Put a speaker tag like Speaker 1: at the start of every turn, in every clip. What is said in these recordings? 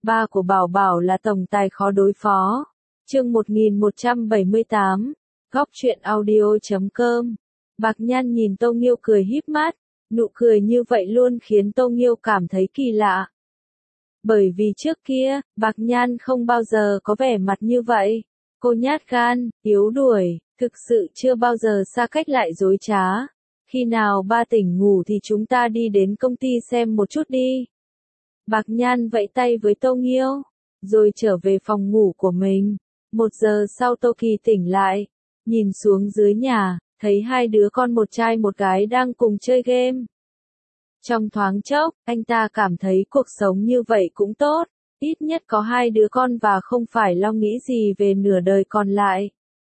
Speaker 1: Ba của Bảo Bảo là tổng tài khó đối phó. Chương 1178, Góc truyện audio.com. Bạc Nhan nhìn Tô Nghiêu cười híp mắt, nụ cười như vậy luôn khiến Tô Nghiêu cảm thấy kỳ lạ. Bởi vì trước kia, Bạc Nhan không bao giờ có vẻ mặt như vậy. Cô nhát gan, yếu đuổi, thực sự chưa bao giờ xa cách lại dối trá. Khi nào ba tỉnh ngủ thì chúng ta đi đến công ty xem một chút đi. Bạc Nhan vẫy tay với Tô Nghiêu, rồi trở về phòng ngủ của mình. 1 giờ sau Tô Kỳ tỉnh lại, nhìn xuống dưới nhà, thấy hai đứa con một trai một gái đang cùng chơi game. Trong thoáng chốc, anh ta cảm thấy cuộc sống như vậy cũng tốt, ít nhất có hai đứa con và không phải lo nghĩ gì về nửa đời còn lại.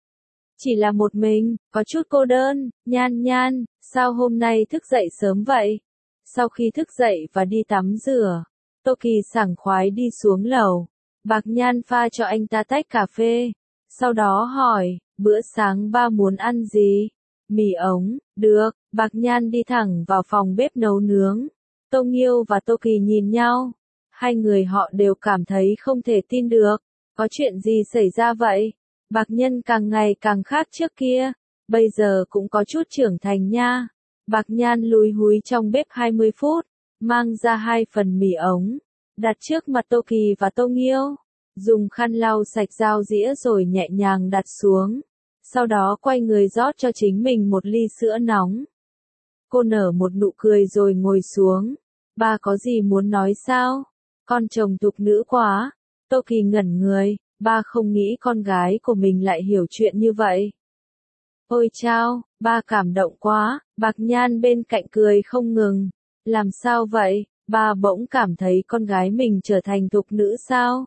Speaker 1: Chỉ là một mình, có chút cô đơn. Nhan Nhan, sao hôm nay thức dậy sớm vậy? Sau khi thức dậy và đi tắm rửa, Tô Kỳ sảng khoái đi xuống lầu. Bạc Nhan pha cho anh ta tách cà phê, sau đó hỏi, bữa sáng ba muốn ăn gì? Mì ống, được. Bạc Nhan đi thẳng vào phòng bếp nấu nướng. Tô Nghiêu và Tô Kỳ nhìn nhau. Hai người họ đều cảm thấy không thể tin được. Có chuyện gì xảy ra vậy? Bạc Nhân càng ngày càng khác trước kia, bây giờ cũng có chút trưởng thành nha. Bạc Nhan lúi húi trong bếp 20 phút, mang ra 2 phần mì ống, đặt trước mặt Tô Kỳ và Tô Nghiêu, dùng khăn lau sạch dao dĩa rồi nhẹ nhàng đặt xuống. Sau đó quay người rót cho chính mình một ly sữa nóng. Cô nở một nụ cười rồi ngồi xuống. Ba có gì muốn nói sao? Con chồng tục nữ quá. Tô Kỳ ngẩn người, ba không nghĩ con gái của mình lại hiểu chuyện như vậy. Ôi chao, ba cảm động quá. Bạc Nhan bên cạnh cười không ngừng. Làm sao vậy? Ba bỗng cảm thấy con gái mình trở thành tục nữ sao?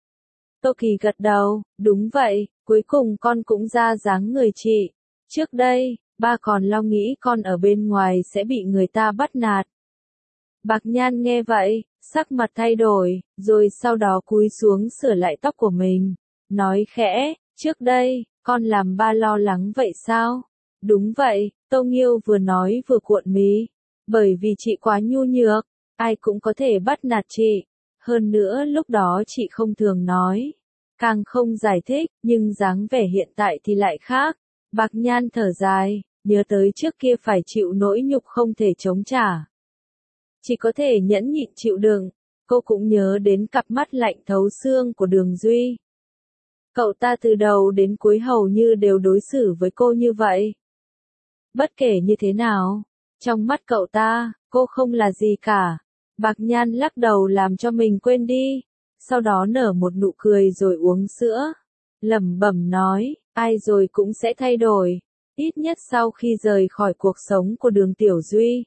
Speaker 1: Tô Kỳ gật đầu, đúng vậy, cuối cùng con cũng ra dáng người chị. Trước đây, ba còn lo nghĩ con ở bên ngoài sẽ bị người ta bắt nạt. Bạc Nhan nghe vậy, sắc mặt thay đổi, rồi sau đó cúi xuống sửa lại tóc của mình. Nói khẽ, trước đây, con làm ba lo lắng vậy sao? Đúng vậy, Tô Nghiêu vừa nói vừa cuộn mí. Bởi vì chị quá nhu nhược, ai cũng có thể bắt nạt chị. Hơn nữa lúc đó chị không thường nói, càng không giải thích, nhưng dáng vẻ hiện tại thì lại khác. Bạc Nhan thở dài, nhớ tới trước kia phải chịu nỗi nhục không thể chống trả. Chỉ có thể nhẫn nhịn chịu đựng. Cô cũng nhớ đến cặp mắt lạnh thấu xương của Đường Duy. Cậu ta từ đầu đến cuối hầu như đều đối xử với cô như vậy. Bất kể như thế nào, trong mắt cậu ta, cô không là gì cả. Bạc Nhan lắc đầu làm cho mình quên đi, sau đó nở một nụ cười rồi uống sữa. Lẩm bẩm nói, ai rồi cũng sẽ thay đổi, ít nhất sau khi rời khỏi cuộc sống của Đường Tiểu Duy.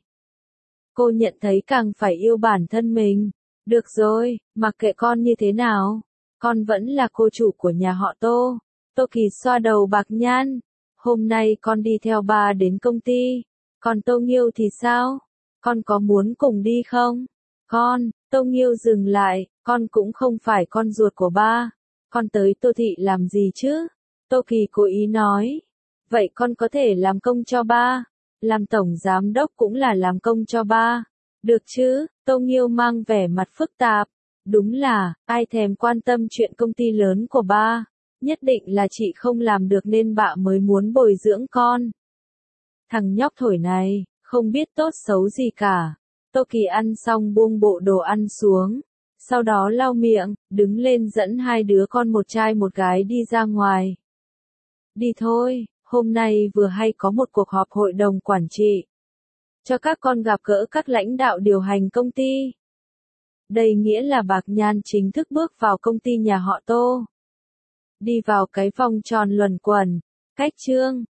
Speaker 1: Cô nhận thấy càng phải yêu bản thân mình. Được rồi, mặc kệ con như thế nào, con vẫn là cô chủ của nhà họ Tô. Tô Kỳ xoa đầu Bạc Nhan, hôm nay con đi theo ba đến công ty, còn Tô Nghiêu thì sao? Con có muốn cùng đi không? Con, Tô Nghiêu dừng lại, con cũng không phải con ruột của ba, con tới Tô Thị làm gì chứ? Tô Kỳ cố ý nói, vậy con có thể làm công cho ba, làm tổng giám đốc cũng là làm công cho ba, được chứ? Tô Nghiêu mang vẻ mặt phức tạp, đúng là, ai thèm quan tâm chuyện công ty lớn của ba, nhất định là chị không làm được nên bạ mới muốn bồi dưỡng con. Thằng nhóc thổi này, không biết tốt xấu gì cả. Tô Kỳ ăn xong buông bộ đồ ăn xuống, sau đó lau miệng, đứng lên dẫn hai đứa con một trai một gái đi ra ngoài. Đi thôi, hôm nay vừa hay có một cuộc họp hội đồng quản trị. Cho các con gặp gỡ các lãnh đạo điều hành công ty. Đây nghĩa là Bạc Nhan chính thức bước vào công ty nhà họ Tô. Đi vào cái vòng tròn luẩn quẩn, cách Trương,